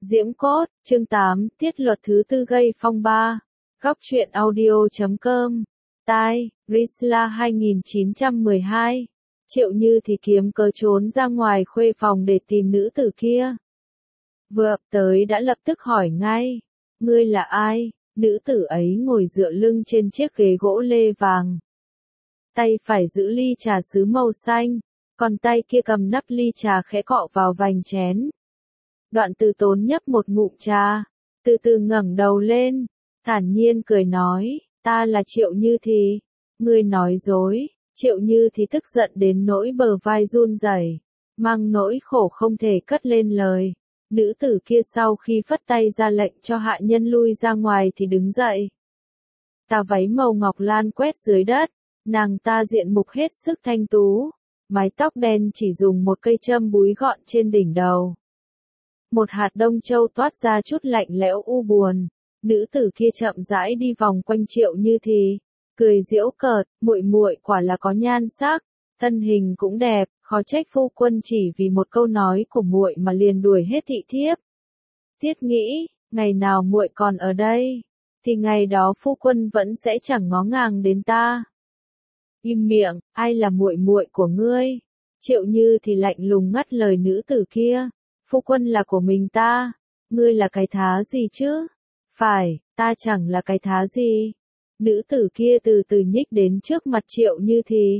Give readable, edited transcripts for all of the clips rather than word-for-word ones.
Diễm Cốt, chương 8, tiết luật thứ tư gây phong ba. Góc truyện audio.com. Tai, Risla 2912. Triệu Như thì kiếm cớ trốn ra ngoài khuê phòng để tìm nữ tử kia. Vừa ập tới đã lập tức hỏi ngay. Ngươi là ai? Nữ tử ấy ngồi dựa lưng trên chiếc ghế gỗ lê vàng. Tay phải giữ ly trà sứ màu xanh, còn tay kia cầm nắp ly trà khẽ cọ vào vành chén. Đoạn Từ Tốn nhấp một ngụm trà, từ từ ngẩng đầu lên, thản nhiên cười nói, ta là Triệu Như thì. Ngươi nói dối. Triệu Như thì tức giận đến nỗi bờ vai run rẩy, mang nỗi khổ không thể cất lên lời. Nữ tử kia sau khi phất tay ra lệnh cho hạ nhân lui ra ngoài thì đứng dậy. Tà váy màu ngọc lan quét dưới đất, nàng ta diện mục hết sức thanh tú, mái tóc đen chỉ dùng một cây châm búi gọn trên đỉnh đầu. Một hạt đông châu toát ra chút lạnh lẽo u buồn. Nữ tử kia chậm rãi đi vòng quanh Triệu Như thì, cười giễu cợt, muội muội quả là có nhan sắc, thân hình cũng đẹp, khó trách phu quân chỉ vì một câu nói của muội mà liền đuổi hết thị thiếp. Thiết nghĩ, ngày nào muội còn ở đây, thì ngày đó phu quân vẫn sẽ chẳng ngó ngàng đến ta. Im miệng, ai là muội muội của ngươi? Triệu Như thì lạnh lùng ngắt lời nữ tử kia. Phu quân là của mình ta, ngươi là cái thá gì chứ? Phải, ta chẳng là cái thá gì. Nữ tử kia từ từ nhích đến trước mặt Triệu Như thì.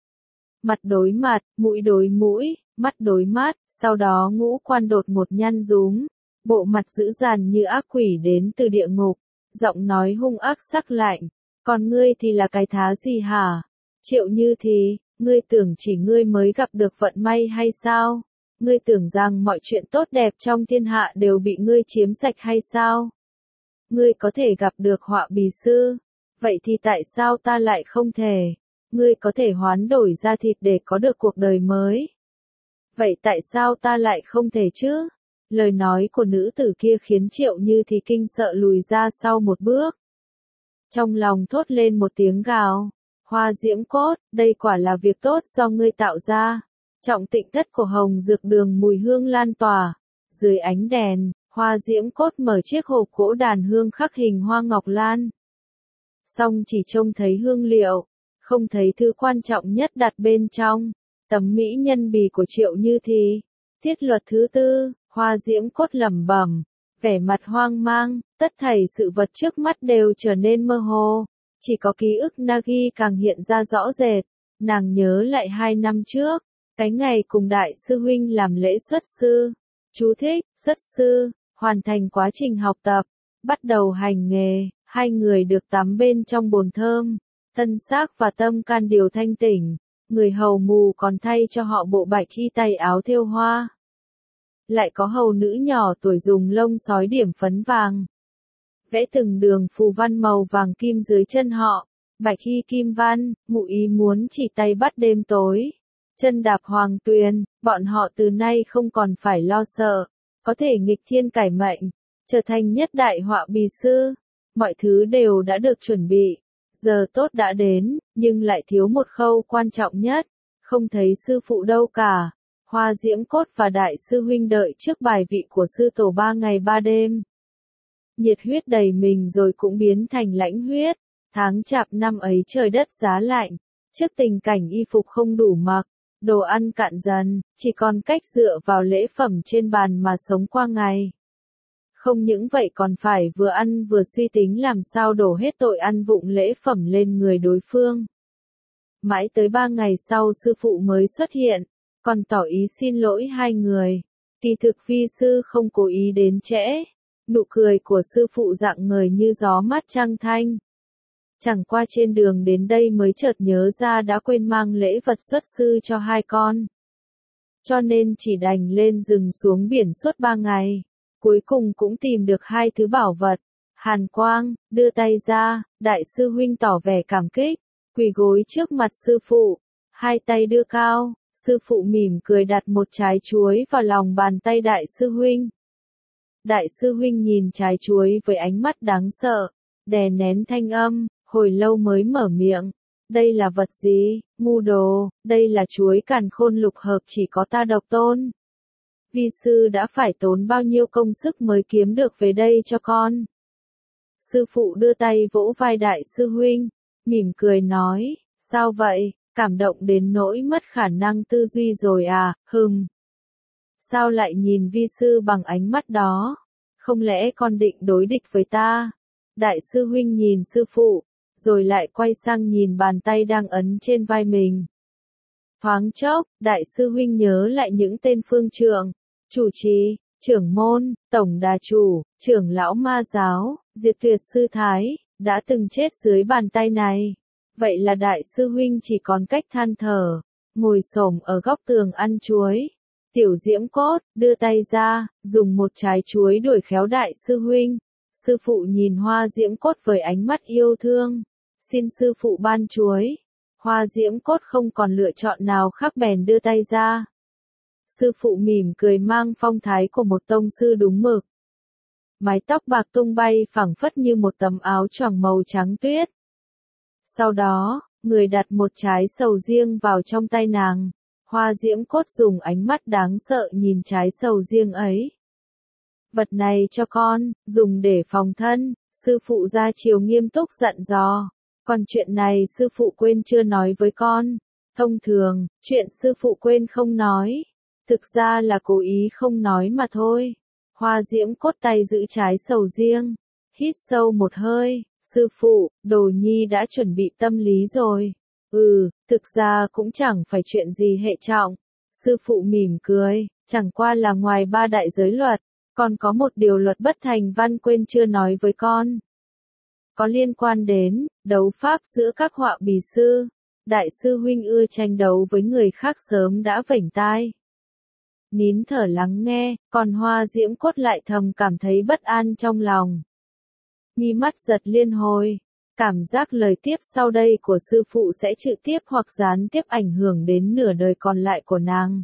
Mặt đối mặt, mũi đối mũi, mắt đối mắt, sau đó ngũ quan đột một nhăn rúm, bộ mặt dữ dằn như ác quỷ đến từ địa ngục, giọng nói hung ác sắc lạnh, còn ngươi thì là cái thá gì hả? Triệu Như thì, ngươi tưởng chỉ ngươi mới gặp được vận may hay sao? Ngươi tưởng rằng mọi chuyện tốt đẹp trong thiên hạ đều bị ngươi chiếm sạch hay sao? Ngươi có thể gặp được họa bì sư, vậy thì tại sao ta lại không thể? Ngươi có thể hoán đổi da thịt để có được cuộc đời mới. Vậy tại sao ta lại không thể chứ? Lời nói của nữ tử kia khiến Triệu Như thì kinh sợ lùi ra sau một bước. Trong lòng thốt lên một tiếng gào, Hoa Diễm Cốt, đây quả là việc tốt do ngươi tạo ra. Trọng Tịnh thất của Hồng Dược Đường mùi hương lan tỏa. Dưới ánh đèn, Hoa Diễm Cốt mở chiếc hộp gỗ đàn hương khắc hình hoa ngọc lan. Song chỉ trông thấy hương liệu, không thấy thứ quan trọng nhất đặt bên trong, tấm mỹ nhân bì của Triệu Như thì. Tiết luật thứ tư, Hoa Diễm Cốt lẩm bẩm, vẻ mặt hoang mang, tất thảy sự vật trước mắt đều trở nên mơ hồ, chỉ có ký ức Nagi càng hiện ra rõ rệt. Nàng nhớ lại 2 năm trước, cái ngày cùng đại sư huynh làm lễ xuất sư. Chú thích, xuất sư, hoàn thành quá trình học tập, bắt đầu hành nghề, hai người được tắm bên trong bồn thơm, thân xác và tâm can đều thanh tỉnh, người hầu mù còn thay cho họ bộ bạch y tay áo thêu hoa. Lại có hầu nữ nhỏ tuổi dùng lông sói điểm phấn vàng, vẽ từng đường phù văn màu vàng kim dưới chân họ, bạch y kim văn, ngụ ý muốn chỉ tay bắt đêm tối. Chân đạp hoàng tuyền, bọn họ từ nay không còn phải lo sợ, có thể nghịch thiên cải mệnh, trở thành nhất đại họa bì sư. Mọi thứ đều đã được chuẩn bị, giờ tốt đã đến, nhưng lại thiếu một khâu quan trọng nhất, không thấy sư phụ đâu cả. Hoa Diễm Cốt và đại sư huynh đợi trước bài vị của sư tổ 3 ngày 3 đêm. Nhiệt huyết đầy mình rồi cũng biến thành lãnh huyết. Tháng chạp năm ấy trời đất giá lạnh, trước tình cảnh y phục không đủ mặc, đồ ăn cạn dần, chỉ còn cách dựa vào lễ phẩm trên bàn mà sống qua ngày. Không những vậy còn phải vừa ăn vừa suy tính làm sao đổ hết tội ăn vụng lễ phẩm lên người đối phương. Mãi tới 3 ngày sau sư phụ mới xuất hiện, còn tỏ ý xin lỗi hai người. Kỳ thực vi sư không cố ý đến trễ. Nụ cười của sư phụ rạng ngời như gió mát trăng thanh. Chẳng qua trên đường đến đây mới chợt nhớ ra đã quên mang lễ vật xuất sư cho hai con. Cho nên chỉ đành lên rừng xuống biển suốt 3 ngày. Cuối cùng cũng tìm được 2 thứ bảo vật. Hàn Quang, đưa tay ra, đại sư huynh tỏ vẻ cảm kích, quỳ gối trước mặt sư phụ, 2 tay đưa cao, sư phụ mỉm cười đặt một trái chuối vào lòng bàn tay đại sư huynh. Đại sư huynh nhìn trái chuối với ánh mắt đáng sợ, đè nén thanh âm, hồi lâu mới mở miệng. Đây là vật gì? Ngu đồ, đây là chuối càn khôn lục hợp chỉ có ta độc tôn. Vi sư đã phải tốn bao nhiêu công sức mới kiếm được về đây cho con. Sư phụ đưa tay vỗ vai đại sư huynh, mỉm cười nói, sao vậy, cảm động đến nỗi mất khả năng tư duy rồi à, Sao lại nhìn vi sư bằng ánh mắt đó? Không lẽ con định đối địch với ta? Đại sư huynh nhìn sư phụ, rồi lại quay sang nhìn bàn tay đang ấn trên vai mình. Thoáng chốc, đại sư huynh nhớ lại những tên phương trượng, chủ trì, trưởng môn, tổng đà chủ, trưởng lão ma giáo, diệt tuyệt sư thái, đã từng chết dưới bàn tay này. Vậy là đại sư huynh chỉ còn cách than thở, ngồi xổm ở góc tường ăn chuối. Tiểu Diễm Cốt, đưa tay ra, dùng một trái chuối đuổi khéo đại sư huynh. Sư phụ nhìn Hoa Diễm Cốt với ánh mắt yêu thương. Xin sư phụ ban chuối. Hoa Diễm Cốt không còn lựa chọn nào khác bèn đưa tay ra. Sư phụ mỉm cười mang phong thái của một tông sư đúng mực. Mái tóc bạc tung bay phẳng phất như một tấm áo choàng màu trắng tuyết. Sau đó, người đặt một trái sầu riêng vào trong tay nàng. Hoa Diễm Cốt dùng ánh mắt đáng sợ nhìn trái sầu riêng ấy. Vật này cho con, dùng để phòng thân, sư phụ ra chiều nghiêm túc dặn dò. Còn chuyện này sư phụ quên chưa nói với con. Thông thường, chuyện sư phụ quên không nói. Thực ra là cố ý không nói mà thôi. Hoa Diễm Cốt tay giữ trái sầu riêng. Hít sâu một hơi, sư phụ, Đồ Nhi đã chuẩn bị tâm lý rồi. Thực ra cũng chẳng phải chuyện gì hệ trọng. Sư phụ mỉm cười, chẳng qua là ngoài ba đại giới luật, còn có một điều luật bất thành văn quên chưa nói với con. Có liên quan đến đấu pháp giữa các họa bì sư. Đại sư huynh ưa tranh đấu với người khác sớm đã vểnh tai. Nín thở lắng nghe, còn Hoa Diễm Cốt lại thầm cảm thấy bất an trong lòng. Mi mắt giật liên hồi. Cảm giác lời tiếp sau đây của sư phụ sẽ trực tiếp hoặc gián tiếp ảnh hưởng đến nửa đời còn lại của nàng.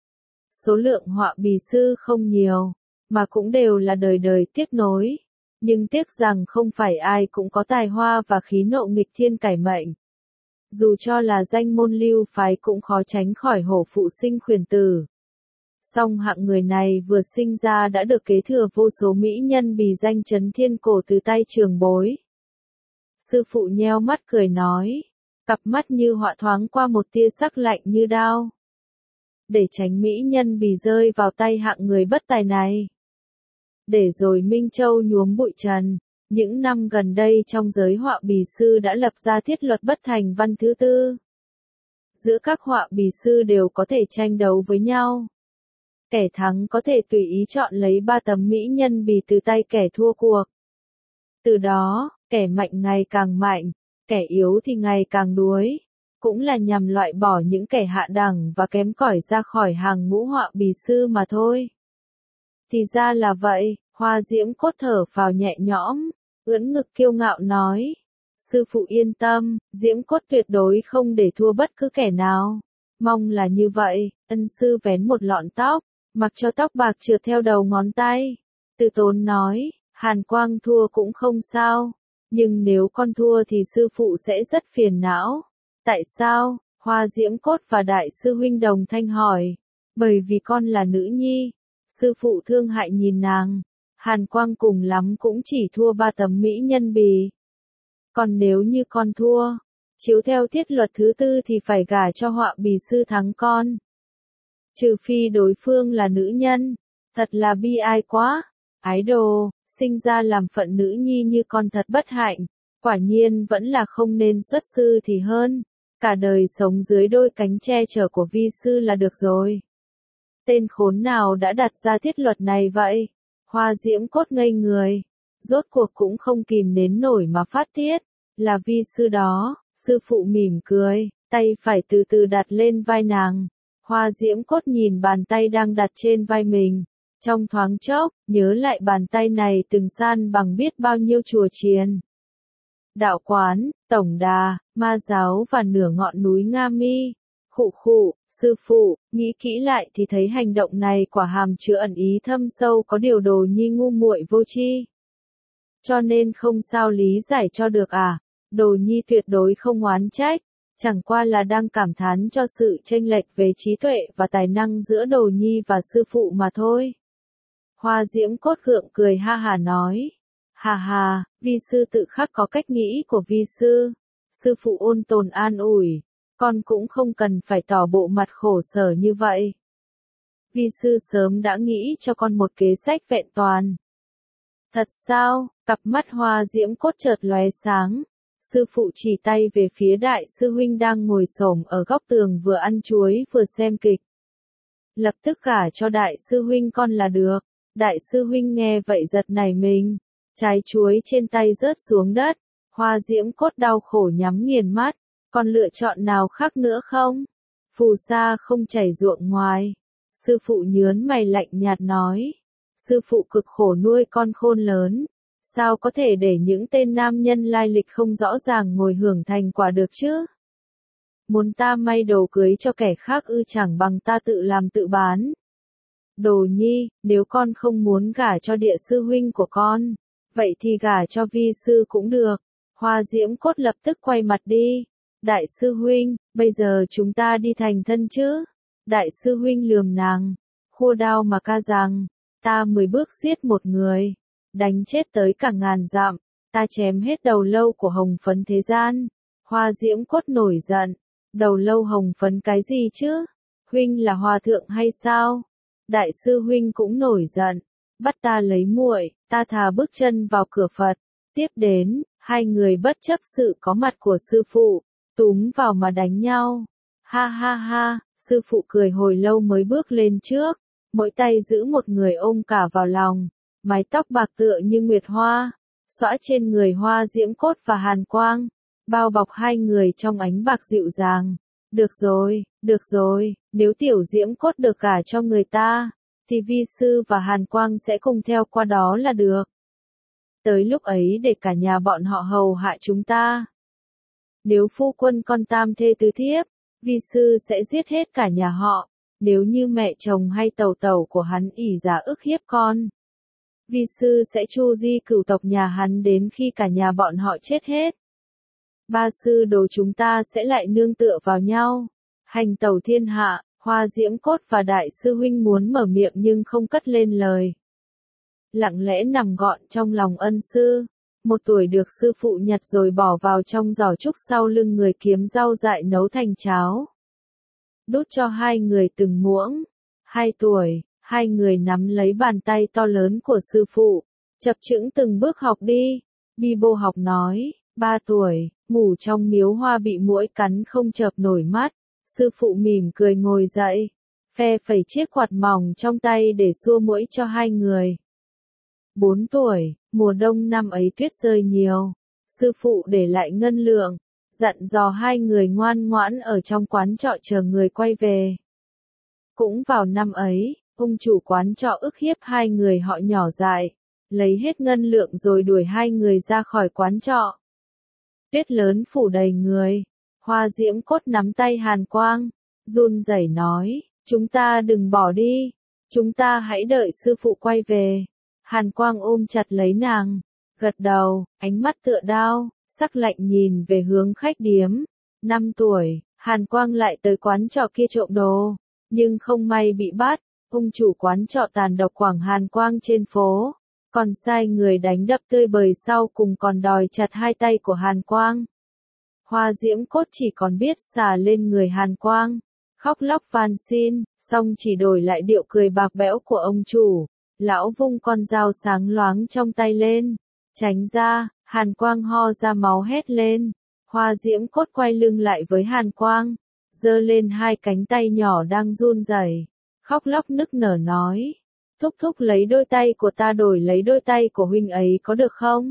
Số lượng họa bì sư không nhiều, mà cũng đều là đời đời tiếp nối. Nhưng tiếc rằng không phải ai cũng có tài hoa và khí nộ nghịch thiên cải mệnh. Dù cho là danh môn lưu phái cũng khó tránh khỏi hổ phụ sinh khuyển tử. Song hạng người này vừa sinh ra đã được kế thừa vô số mỹ nhân bì danh chấn thiên cổ từ tay trường bối. Sư phụ nheo mắt cười nói, cặp mắt như họa thoáng qua một tia sắc lạnh như đao. Để tránh mỹ nhân bì rơi vào tay hạng người bất tài này. Để rồi Minh Châu nhuốm bụi trần, những năm gần đây trong giới họa bì sư đã lập ra thiết luật bất thành văn thứ tư. Giữa các họa bì sư đều có thể tranh đấu với nhau. Kẻ thắng có thể tùy ý chọn lấy 3 tấm mỹ nhân bì từ tay kẻ thua cuộc. Từ đó, kẻ mạnh ngày càng mạnh, kẻ yếu thì ngày càng đuối, cũng là nhằm loại bỏ những kẻ hạ đẳng và kém cỏi ra khỏi hàng ngũ họa bì sư mà thôi. Thì ra là vậy, Hoa Diễm Cốt thở phào nhẹ nhõm, ưỡn ngực kiêu ngạo nói. Sư phụ yên tâm, Diễm Cốt tuyệt đối không để thua bất cứ kẻ nào. Mong là như vậy, ân sư vén một lọn tóc, mặc cho tóc bạc trượt theo đầu ngón tay. Từ tốn nói, Hàn Quang thua cũng không sao. Nhưng nếu con thua thì sư phụ sẽ rất phiền não. Tại sao? Hoa Diễm Cốt và đại sư huynh đồng thanh hỏi. Bởi vì con là nữ nhi. Sư phụ thương hại nhìn nàng. Hàn Quang cùng lắm cũng chỉ thua 3 tấm mỹ nhân bì. Còn nếu như con thua, chiếu theo thiết luật thứ tư thì phải gả cho họa bì sư thắng con. Trừ phi đối phương là nữ nhân. Thật là bi ai quá. Ái đồ, sinh ra làm phận nữ nhi như con thật bất hạnh. Quả nhiên vẫn là không nên xuất sư thì hơn. Cả đời sống dưới đôi cánh che chở của vi sư là được rồi. Tên khốn nào đã đặt ra thiết luật này vậy? Hoa Diễm Cốt ngây người. Rốt cuộc cũng không kìm nén nổi mà phát tiết. Là vi sư đó. Sư phụ mỉm cười, tay phải từ từ đặt lên vai nàng. Hoa Diễm Cốt nhìn bàn tay đang đặt trên vai mình. Trong thoáng chốc, nhớ lại bàn tay này từng san bằng biết bao nhiêu chùa chiền. Đạo quán, tổng đà, ma giáo và nửa ngọn núi Nga Mi. Khụ, sư phụ, nghĩ kỹ lại thì thấy hành động này quả hàm chứa ẩn ý thâm sâu có điều Đồ Nhi ngu muội vô tri. Cho nên không sao lý giải cho được à? Đồ Nhi tuyệt đối không oán trách. chẳng qua là đang cảm thán cho sự chênh lệch về trí tuệ và tài năng giữa Đồ Nhi và sư phụ mà thôi. Hoa Diễm Cốt gượng cười ha hà nói. Hà hà, vi sư tự khắc có cách nghĩ của vi sư. Sư phụ ôn tồn an ủi, con cũng không cần phải tỏ bộ mặt khổ sở như vậy. Vi sư sớm đã nghĩ cho con một kế sách vẹn toàn. Thật sao? Cặp mắt Hoa Diễm Cốt chợt lóe sáng. Sư phụ chỉ tay về phía đại sư huynh đang ngồi xổm ở góc tường vừa ăn chuối vừa xem kịch. Lập tức gả cho đại sư huynh con là được. Đại sư huynh nghe vậy giật nảy mình. Trái chuối trên tay rớt xuống đất. Hoa Diễm Cốt đau khổ nhắm nghiền mắt. Còn lựa chọn nào khác nữa không? Phù sa không chảy ruộng ngoài. Sư phụ nhớn mày lạnh nhạt nói. Sư phụ cực khổ nuôi con khôn lớn. Sao có thể để những tên nam nhân lai lịch không rõ ràng ngồi hưởng thành quả được chứ? Muốn ta may đồ cưới cho kẻ khác chẳng bằng ta tự làm tự bán. Đồ Nhi, nếu con không muốn gả cho địa sư huynh của con, vậy thì gả cho vi sư cũng được. Hoa Diễm Cốt lập tức quay mặt đi. Đại sư huynh, bây giờ chúng ta đi thành thân chứ? Đại sư huynh lườm nàng, khua đao mà ca rằng, ta 10 bước giết một người, đánh chết tới cả ngàn dặm, ta chém hết đầu lâu của hồng phấn thế gian. Hoa Diễm Cốt nổi giận, đầu lâu hồng phấn cái gì chứ? Huynh là hòa thượng hay sao? Đại sư huynh cũng nổi giận, bắt ta lấy muội, ta thà bước chân vào cửa Phật. Tiếp đến, hai người bất chấp sự có mặt của sư phụ, túm vào mà đánh nhau. Ha ha ha, sư phụ cười hồi lâu mới bước lên trước, mỗi tay giữ một người ôm cả vào lòng, mái tóc bạc tựa như nguyệt hoa, xõa trên người Hoa Diễm Cốt và Hàn Quang, bao bọc hai người trong ánh bạc dịu dàng. Được rồi, nếu tiểu Diễm Cốt được gả cho người ta, thì vi sư và Hàn Quang sẽ cùng theo qua đó là được. Tới lúc ấy để cả nhà bọn họ hầu hạ chúng ta. Nếu phu quân con tam thê tứ thiếp, vi sư sẽ giết hết cả nhà họ. Nếu như mẹ chồng hay tẩu tẩu của hắn ỷ giả ức hiếp con, vi sư sẽ chu di cửu tộc nhà hắn đến khi cả nhà bọn họ chết hết. Ba sư đồ chúng ta sẽ lại nương tựa vào nhau, hành tẩu thiên hạ. Hoa Diễm Cốt và đại sư huynh muốn mở miệng nhưng không cất lên lời. Lặng lẽ nằm gọn trong lòng ân sư. Một tuổi được sư phụ nhặt rồi bỏ vào trong giỏ trúc sau lưng người kiếm rau dại nấu thành cháo. Đút cho hai người từng muỗng. 2 tuổi, hai người nắm lấy bàn tay to lớn của sư phụ, chập chững từng bước học đi. Bi Bô học nói, 3 tuổi, ngủ trong miếu hoa bị muỗi cắn không chợp nổi mắt. Sư phụ mỉm cười ngồi dậy, phe phẩy chiếc quạt mỏng trong tay để xua muỗi cho hai người. 4 tuổi, mùa đông năm ấy tuyết rơi nhiều, sư phụ để lại ngân lượng, dặn dò hai người ngoan ngoãn ở trong quán trọ chờ người quay về. Cũng vào năm ấy, ông chủ quán trọ ức hiếp hai người họ nhỏ dại, lấy hết ngân lượng rồi đuổi hai người ra khỏi quán trọ. Tuyết lớn phủ đầy người. Hoa Diễm Cốt nắm tay Hàn Quang, run rẩy nói, chúng ta đừng bỏ đi, chúng ta hãy đợi sư phụ quay về. Hàn Quang ôm chặt lấy nàng, gật đầu, ánh mắt tựa đao, sắc lạnh nhìn về hướng khách điếm. 5 tuổi, Hàn Quang lại tới quán trọ kia trộm đồ, nhưng không may bị bắt, ông chủ quán trọ tàn độc quẳng Hàn Quang trên phố, còn sai người đánh đập tươi bời sau cùng còn đòi chặt hai tay của Hàn Quang. Hoa Diễm Cốt chỉ còn biết xà lên người Hàn Quang, khóc lóc van xin, xong chỉ đổi lại điệu cười bạc bẽo của ông chủ. Lão vung con dao sáng loáng trong tay lên, tránh ra, Hàn Quang ho ra máu hét lên. Hoa Diễm Cốt quay lưng lại với Hàn Quang, giơ lên hai cánh tay nhỏ đang run rẩy, khóc lóc nức nở nói, thúc thúc lấy đôi tay của ta đổi lấy đôi tay của huynh ấy có được không?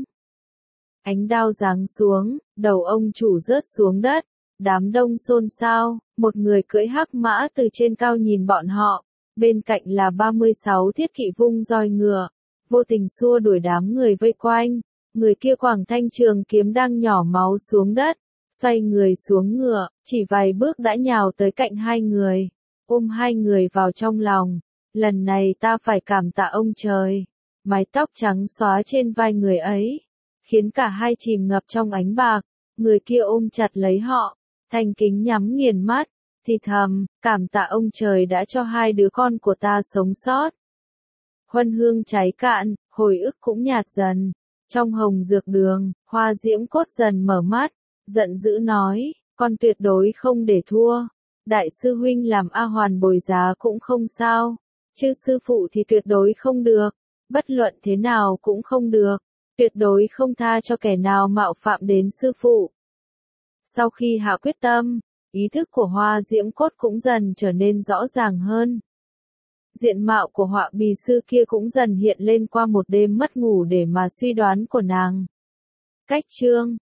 Ánh đao giáng xuống, đầu ông chủ rớt xuống đất, đám đông xôn xao, một người cưỡi hắc mã từ trên cao nhìn bọn họ, bên cạnh là 36 thiết kỵ vung roi ngựa, vô tình xua đuổi đám người vây quanh, người kia quẳng thanh trường kiếm đang nhỏ máu xuống đất, xoay người xuống ngựa, chỉ vài bước đã nhào tới cạnh hai người, ôm hai người vào trong lòng, lần này ta phải cảm tạ ông trời, mái tóc trắng xóa trên vai người ấy khiến cả hai chìm ngập trong ánh bạc, người kia ôm chặt lấy họ, Thanh Kính nhắm nghiền mắt, thì thầm, cảm tạ ông trời đã cho hai đứa con của ta sống sót. Huân hương cháy cạn, hồi ức cũng nhạt dần. Trong hồng dược đường, Hoa Diễm Cốt dần mở mắt, giận dữ nói, con tuyệt đối không để thua. Đại sư huynh làm A Hoàn bồi giá cũng không sao, chứ sư phụ thì tuyệt đối không được, bất luận thế nào cũng không được, tuyệt đối không tha cho kẻ nào mạo phạm đến sư phụ. Sau khi hạ quyết tâm, ý thức của Hoa Diễm Cốt cũng dần trở nên rõ ràng hơn. Diện mạo của họa bì sư kia cũng dần hiện lên qua một đêm mất ngủ để mà suy đoán của nàng. Cách chương